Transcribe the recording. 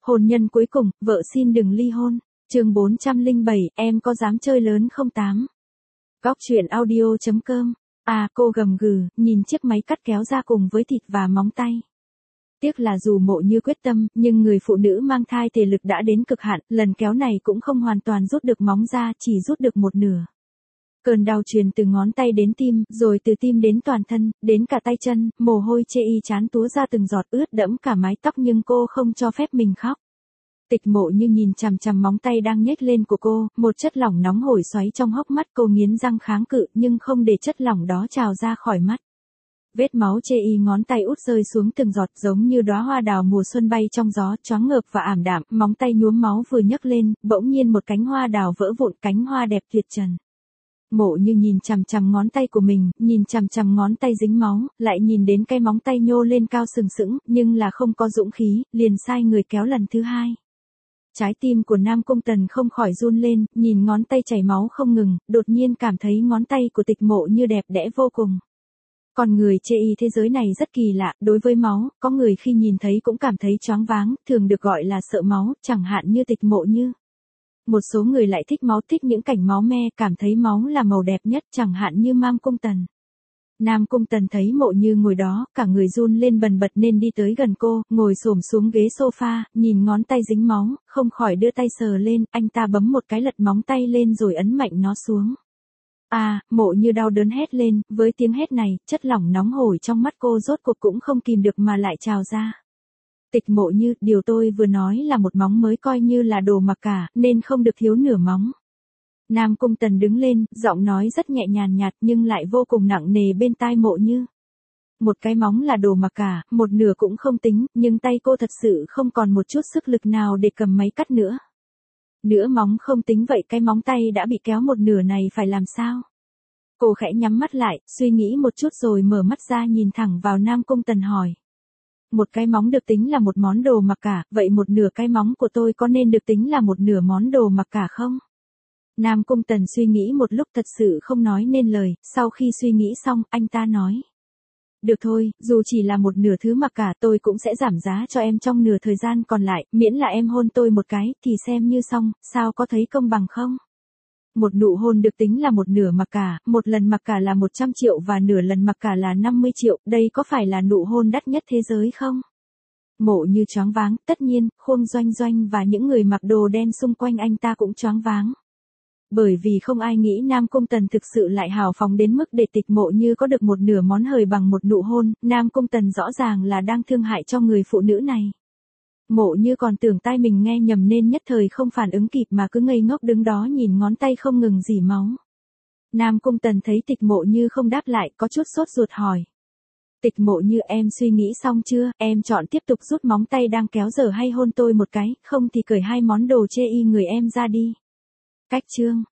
Hôn nhân cuối cùng, vợ xin đừng ly hôn. Chương 407, em có dám chơi lớn không 8. Góc truyện audio.com. Cô gầm gừ, nhìn chiếc máy cắt kéo ra cùng với thịt và móng tay. Tiếc là dù Mộ Như quyết tâm, nhưng người phụ nữ mang thai thể lực đã đến cực hạn, lần kéo này cũng không hoàn toàn rút được móng ra, chỉ rút được một nửa. Cơn đau truyền từ ngón tay đến tim, rồi từ tim đến toàn thân, đến cả tay chân, mồ hôi chê y chán túa ra từng giọt ướt đẫm cả mái tóc nhưng cô không cho phép mình khóc. Tịch Mộ Như nhìn chằm chằm móng tay đang nhếch lên của cô, một chất lỏng nóng hổi xoáy trong hốc mắt, cô nghiến răng kháng cự nhưng không để chất lỏng đó trào ra khỏi mắt. Vết máu chê y ngón tay út rơi xuống từng giọt giống như đóa hoa đào mùa xuân bay trong gió, choáng ngợp và ảm đạm, móng tay nhuốm máu vừa nhấc lên, bỗng nhiên một cánh hoa đào vỡ vụn, cánh hoa đẹp tuyệt trần. Mộ Như nhìn chằm chằm ngón tay của mình, nhìn chằm chằm ngón tay dính máu, lại nhìn đến cái móng tay nhô lên cao sừng sững, nhưng là không có dũng khí, liền sai người kéo lần thứ hai. Trái tim của Nam Cung Tần không khỏi run lên, nhìn ngón tay chảy máu không ngừng, đột nhiên cảm thấy ngón tay của Tịch Mộ Như đẹp đẽ vô cùng. Con người chê y thế giới này rất kỳ lạ, đối với máu, có người khi nhìn thấy cũng cảm thấy choáng váng, thường được gọi là sợ máu, chẳng hạn như Tịch Mộ Như. Một số người lại thích máu, thích những cảnh máu me, cảm thấy máu là màu đẹp nhất, chẳng hạn như Nam Cung Tần. Nam Cung Tần thấy Mộ Như ngồi đó, cả người run lên bần bật nên đi tới gần cô, ngồi xổm xuống ghế sofa, nhìn ngón tay dính máu, không khỏi đưa tay sờ lên, anh ta bấm một cái lật móng tay lên rồi ấn mạnh nó xuống. Mộ Như đau đớn hét lên, với tiếng hét này, chất lỏng nóng hổi trong mắt cô rốt cuộc cũng không kìm được mà lại trào ra. Tịch Mộ Như, điều tôi vừa nói là một móng mới coi như là đồ mặc cả, nên không được thiếu nửa móng. Nam Cung Tần đứng lên, giọng nói rất nhẹ nhàng nhạt nhưng lại vô cùng nặng nề bên tai Mộ Như. Một cái móng là đồ mặc cả, một nửa cũng không tính, nhưng tay cô thật sự không còn một chút sức lực nào để cầm máy cắt nữa. Nửa móng không tính vậy cái móng tay đã bị kéo một nửa này phải làm sao? Cô khẽ nhắm mắt lại, suy nghĩ một chút rồi mở mắt ra nhìn thẳng vào Nam Cung Tần hỏi. Một cái móng được tính là một món đồ mặc cả, vậy một nửa cái móng của tôi có nên được tính là một nửa món đồ mặc cả không? Nam Cung Tần suy nghĩ một lúc thật sự không nói nên lời, sau khi suy nghĩ xong, anh ta nói. Được thôi, dù chỉ là một nửa thứ mặc cả tôi cũng sẽ giảm giá cho em trong nửa thời gian còn lại, miễn là em hôn tôi một cái, thì xem như xong, sao có thấy công bằng không? Một nụ hôn được tính là một nửa mặc cả, một lần mặc cả là 100 triệu và nửa lần mặc cả là 50 triệu, đây có phải là nụ hôn đắt nhất thế giới không? Mộ Như choáng váng, tất nhiên, Khuông Doanh Doanh và những người mặc đồ đen xung quanh anh ta cũng choáng váng. Bởi vì không ai nghĩ Nam Cung Tần thực sự lại hào phóng đến mức để Tịch Mộ Như có được một nửa món hời bằng một nụ hôn, Nam Cung Tần rõ ràng là đang thương hại cho người phụ nữ này. Mộ Như còn tưởng tai mình nghe nhầm nên nhất thời không phản ứng kịp mà cứ ngây ngốc đứng đó nhìn ngón tay không ngừng rỉ máu. Nam Cung Tần thấy Tịch Mộ Như không đáp lại, có chút sốt ruột hỏi. Tịch Mộ Như, em suy nghĩ xong chưa, em chọn tiếp tục rút móng tay đang kéo giờ hay hôn tôi một cái, không thì cởi hai món đồ chê y người em ra đi. Cách chương